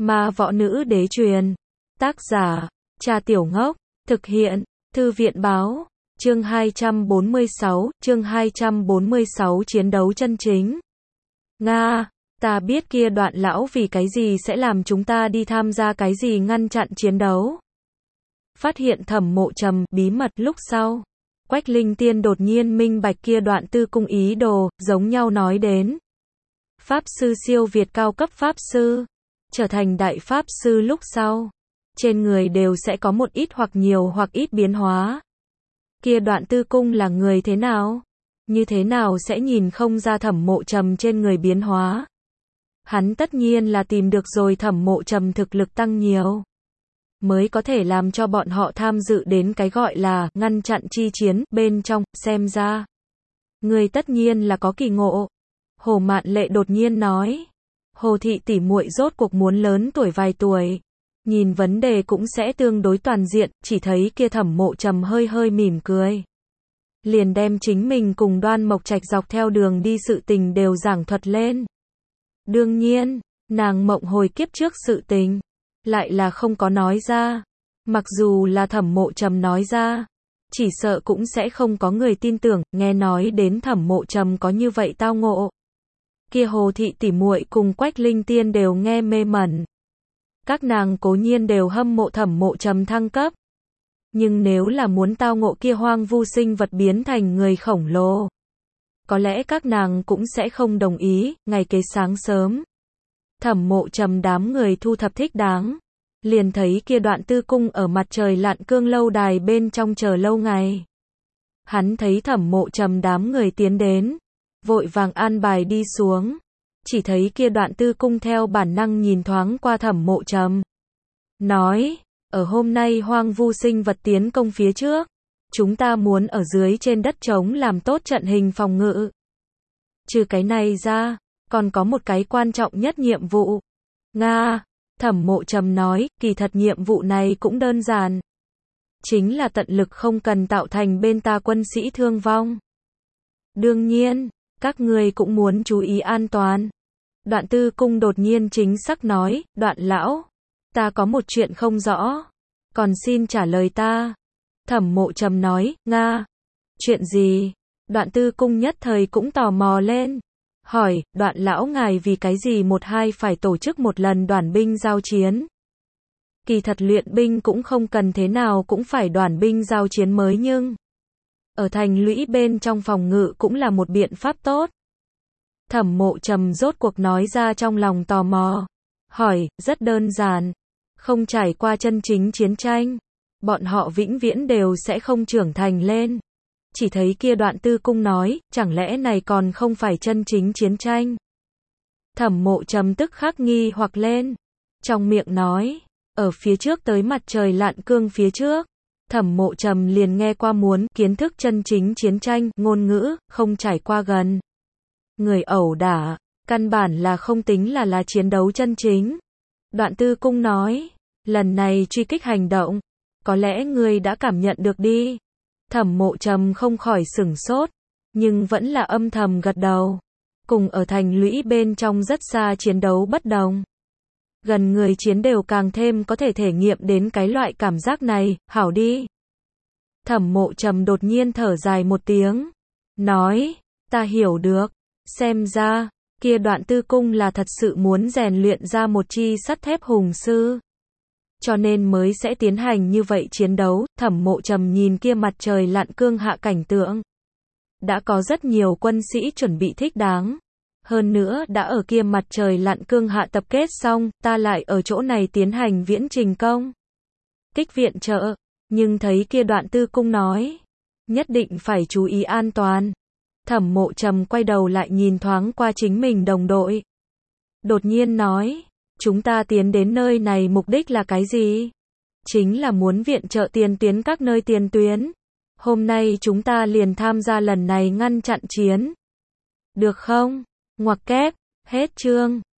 Ma võ nữ đế truyền. Tác giả, Trà Tiểu Ngốc. Thực hiện, Thư viện báo. Chương 246 chiến đấu chân chính. Nga, ta biết kia Đoạn lão vì cái gì sẽ làm chúng ta đi tham gia cái gì ngăn chặn chiến đấu. Phát hiện Thẩm Mộ Trầm bí mật lúc sau. Quách Linh Tiên đột nhiên minh bạch kia Đoạn Tư Cung ý đồ, giống nhau nói đến. Pháp sư siêu việt cao cấp pháp sư, trở thành đại pháp sư lúc sau, trên người đều sẽ có một ít hoặc nhiều hoặc ít biến hóa. Kia Đoạn Tư Cung là người thế nào? Như thế nào sẽ nhìn không ra Thẩm Mộ Trầm trên người biến hóa? Hắn tất nhiên là tìm được rồi Thẩm Mộ Trầm thực lực tăng nhiều, mới có thể làm cho bọn họ tham dự đến cái gọi là ngăn chặn chi chiến bên trong. Xem ra, người tất nhiên là có kỳ ngộ. Hồ Mạn Lệ đột nhiên nói. Hồ thị tỷ muội rốt cuộc muốn lớn tuổi vài tuổi, nhìn vấn đề cũng sẽ tương đối toàn diện. Chỉ thấy kia Thẩm Mộ Trầm hơi hơi mỉm cười, liền đem chính mình cùng Đoan Mộc Trạch dọc theo đường đi sự tình đều giảng thuật lên. Đương nhiên, nàng mộng hồi kiếp trước sự tình lại là không có nói ra. Mặc dù là Thẩm Mộ Trầm nói ra, chỉ sợ cũng sẽ không có người tin tưởng. Nghe nói đến Thẩm Mộ Trầm có như vậy tao ngộ, kia Hồ thị tỷ muội cùng Quách Linh Tiên đều nghe mê mẩn. Các nàng cố nhiên đều hâm mộ Thẩm Mộ Trầm thăng cấp, nhưng nếu là muốn tao ngộ kia hoang vu sinh vật biến thành người khổng lồ, có lẽ các nàng cũng sẽ không đồng ý. Ngày kế sáng sớm, Thẩm Mộ Trầm đám người thu thập thích đáng, liền thấy kia Đoạn Tư Cung ở mặt trời lặn cương lâu đài bên trong chờ lâu ngày. Hắn thấy Thẩm Mộ Trầm đám người tiến đến, vội vàng an bài đi xuống. Chỉ thấy kia Đoạn Tư Cung theo bản năng nhìn thoáng qua Thẩm Mộ Trầm, nói, ở hôm nay hoang vu sinh vật tiến công phía trước, chúng ta muốn ở dưới trên đất trống làm tốt trận hình phòng ngự. Trừ cái này ra, còn có một cái quan trọng nhất nhiệm vụ. Nga, Thẩm Mộ Trầm nói, kỳ thật nhiệm vụ này cũng đơn giản, chính là tận lực không cần tạo thành bên ta quân sĩ thương vong. Đương nhiên, các ngươi cũng muốn chú ý an toàn. Đoạn Tư Cung đột nhiên chính xác nói, Đoạn lão, ta có một chuyện không rõ, còn xin trả lời ta. Thẩm Mộ Trầm nói, Nga, chuyện gì? Đoạn Tư Cung nhất thời cũng tò mò lên, hỏi, Đoạn lão ngài vì cái gì một hai phải tổ chức một lần đoàn binh giao chiến? Kỳ thật luyện binh cũng không cần thế nào cũng phải đoàn binh giao chiến mới, nhưng ở thành lũy bên trong phòng ngự cũng là một biện pháp tốt. Thẩm Mộ Trầm rốt cuộc nói ra trong lòng tò mò, hỏi, rất đơn giản, không trải qua chân chính chiến tranh, bọn họ vĩnh viễn đều sẽ không trưởng thành lên. Chỉ thấy kia Đoạn Tư Cung nói, chẳng lẽ này còn không phải chân chính chiến tranh? Thẩm Mộ Trầm tức khắc nghi hoặc lên, trong miệng nói, ở phía trước tới mặt trời lặn cương phía trước, Thẩm Mộ Trầm liền nghe qua muốn kiến thức chân chính chiến tranh, ngôn ngữ, không trải qua gần người ẩu đả, căn bản là không tính là chiến đấu chân chính. Đoạn Tư Cung nói, lần này truy kích hành động, có lẽ ngươi đã cảm nhận được đi. Thẩm Mộ Trầm không khỏi sửng sốt, nhưng vẫn là âm thầm gật đầu. Cùng ở thành lũy bên trong rất xa chiến đấu bất đồng, gần người chiến đều càng thêm có thể thể nghiệm đến cái loại cảm giác này. Hảo đi. Thẩm Mộ Trầm đột nhiên thở dài một tiếng, nói, ta hiểu được, xem ra, kia Đoạn Tư Cung là thật sự muốn rèn luyện ra một chi sắt thép hùng sư, cho nên mới sẽ tiến hành như vậy chiến đấu. Thẩm Mộ Trầm nhìn kia mặt trời lặn cương hạ cảnh tượng, đã có rất nhiều quân sĩ chuẩn bị thích đáng, hơn nữa đã ở kia mặt trời lặn cương hạ tập kết xong, ta lại ở chỗ này tiến hành viễn trình công kích viện trợ. Nhưng thấy kia Đoạn Tư Cung nói, nhất định phải chú ý an toàn. Thẩm Mộ Trầm quay đầu lại nhìn thoáng qua chính mình đồng đội, đột nhiên nói, chúng ta tiến đến nơi này mục đích là cái gì? Chính là muốn viện trợ tiền tuyến các nơi tiền tuyến. Hôm nay chúng ta liền tham gia lần này ngăn chặn chiến, được không? Ngoặc kép, hết chương.